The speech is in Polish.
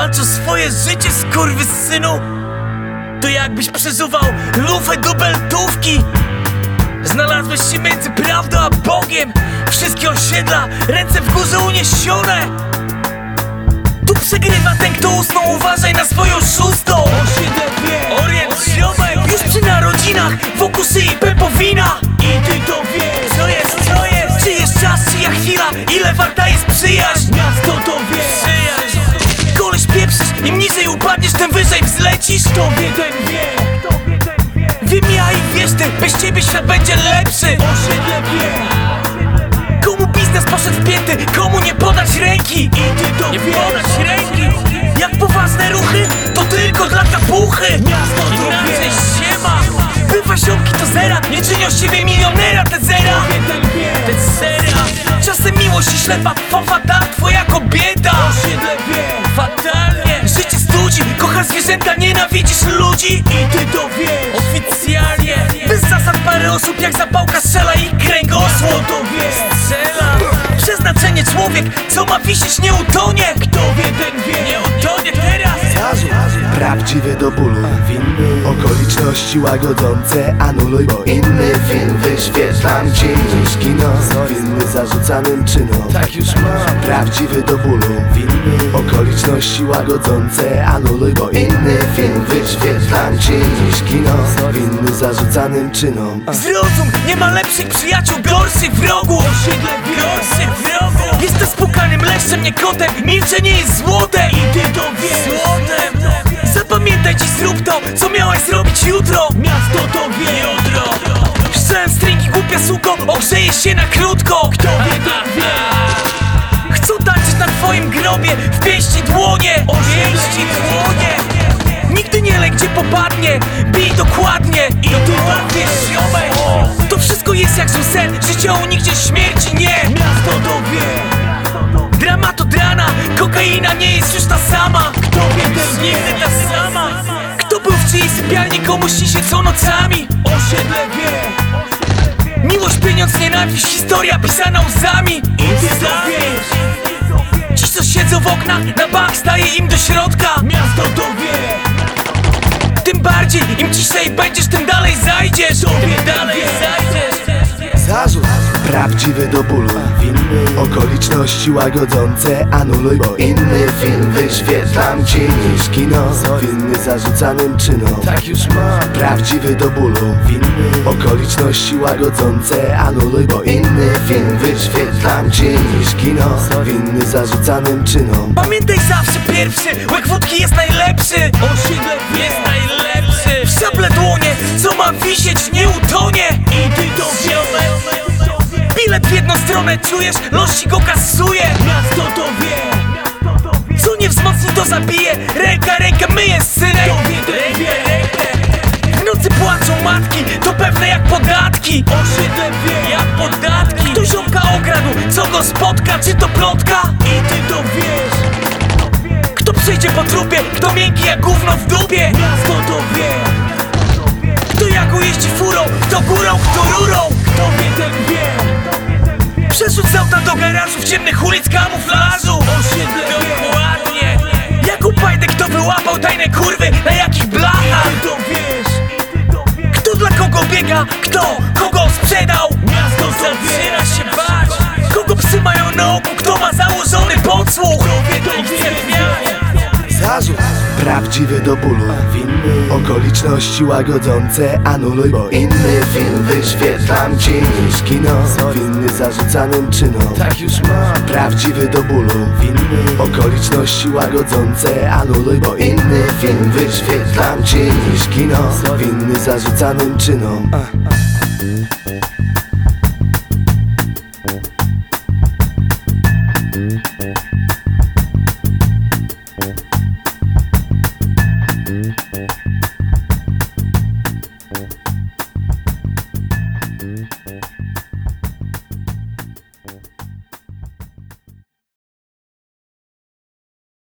Walcz o swoje życie, skurwysynu. To jakbyś przeżuwał lufę dubeltówki. Znalazłeś się między prawdą a Bogiem. Wszystkie osiedla, ręce w górze uniesione. Tu przegrywa ten, kto usnął, uważaj na swoją szóstą. Orient ziomek, już przy narodzinach, wokół szyi pepowina. I ty to wiesz, co jest, co jest. Czy jest czas, czyja chwila, ile warta jest przyjaźń. Miasto to wie, przyjaźń. Koleś pieprzysz, im niżej upadniesz, tym wyżej wzlecisz. Kto wie, ten wie. Wiem ja i wiesz ty, bez ciebie świat będzie lepszy. Osiedle wie. Komu biznes poszedł w pięty, komu nie podać ręki. I ty to nie wiesz. Podać ręki. Jak poważne ruchy, to tylko dla kapuchy. Miasto to inaczej się ma. Bywa ziomki to zera, nie czynią z siebie milionera te zera. Te zera. Czasem miłość i ślepa, fatal, twoja kobieta. Osiedle wie. Fatalnie. Życie studzi, kochasz zwierzęta, nienawidzisz ludzi. I ty to wiesz. Oficjalnie. Bez zasad parę osób jak zapałka strzela i kręgosłup. To wiesz. Strzela. Przeznaczenie człowiek, co ma wisieć, nie utonie. Kto wie, ten wie. Nie utonie teraz. Prawdziwy do bólu, winny okoliczności łagodzące anuluj, bo inny film wyświetlam ci niż kino. Winny zarzucanym czynom, tak już mam. Prawdziwy do bólu, winny okoliczności łagodzące anuluj, bo inny film wyświetlam ci niż kino. Winny zarzucanym czynom. Zrozum, nie ma lepszych przyjaciół, gorszych wrogów. Gorszych wrogów. Jestem spukanym leszczem, nie kotem. Milczenie jest złotem. I ty to wiesz. Złotem. Zapamiętaj dziś, zrób to, co miałeś zrobić jutro. Miasto to wie. Jutro. Szczałem stringi, głupia suko, ogrzejesz się na krótko. Kto wie, ten wie. Chcą tańczyć na twoim grobie, w pięści dłonie. Pięści dłonie. Nigdy nie lej, gdzie popadnie, bij dokładnie. I ty tak wiesz, ziomek. To wszystko jest jak zły sen, życie nigdzie śmierci nie. Miasto to wie. Drama to drana, kokaina nie jest już ta sama. Kto wie, ten nigdy ta sama. Kto był w czyjej sypialni, komu śni się co nocami. Osiedle wie. Miłość, pieniądz, nienawiść, historia pisana łzami. I ty to wiesz. Ci co siedzą w oknach, na bank staje im do środka. Miasto to wie. Tym bardziej, im ciszej będziesz, tym dalej zajdziesz. Tym dalej zajdziesz. Zarzut prawdziwy do bólu, winny okoliczności łagodzące anuluj, bo inny film wyświetlam ci niż kino. Winny zarzucanym czynom, tak już mam. Prawdziwy do bólu, winny okoliczności łagodzące anuluj, bo inny film wyświetlam ci niż kino. Winny zarzucanym czynom. Pamiętaj zawsze pierwszy, łyk wódki jest najlepszy. Osiedle jest najlepszy. W szable dłonie, co ma wisieć, nie utonie. I ty to wiesz. Bilet w jedną stronę czujesz, los ci go kasuje. Miasto to wie. Co nie wzmocni, to zabije. Ręka myje synek. W nocy płaczą matki, to pewne jak podatki. Osiedle wie. Jak podatki. Kto ziomka okradł, co go spotka, czy to plotka? I ty to wiesz. Kto przyjdzie po trupie, kto miękki jak gówno w dupie. Miasto to wie. Kto jaką jeździ furą, kto górą, kto rurą. Kto wie, ten wie. Przerzuć z auta do garażu, w ciemnych ulic kamuflażu. Osiedle dokładnie. Jak upajdę, kto wyłapał tajne kurwy, na jakich blachach. Ty to wiesz. Kto dla kogo biega, kto kogo sprzedał. Miasto zaczyna się bać. Kogo psy mają na oku, kto ma założony podsłuch. Kto wie, to wie. Zarzut prawdziwy do bólu, winny okoliczności łagodzące anuluj, bo inny film wyświetlam ci niż kino. Winny zarzucanym czynom, tak już mam. Prawdziwy do bólu, winny okoliczności łagodzące anuluj, bo inny film wyświetlam ci niż kino. Winny zarzucanym czynom.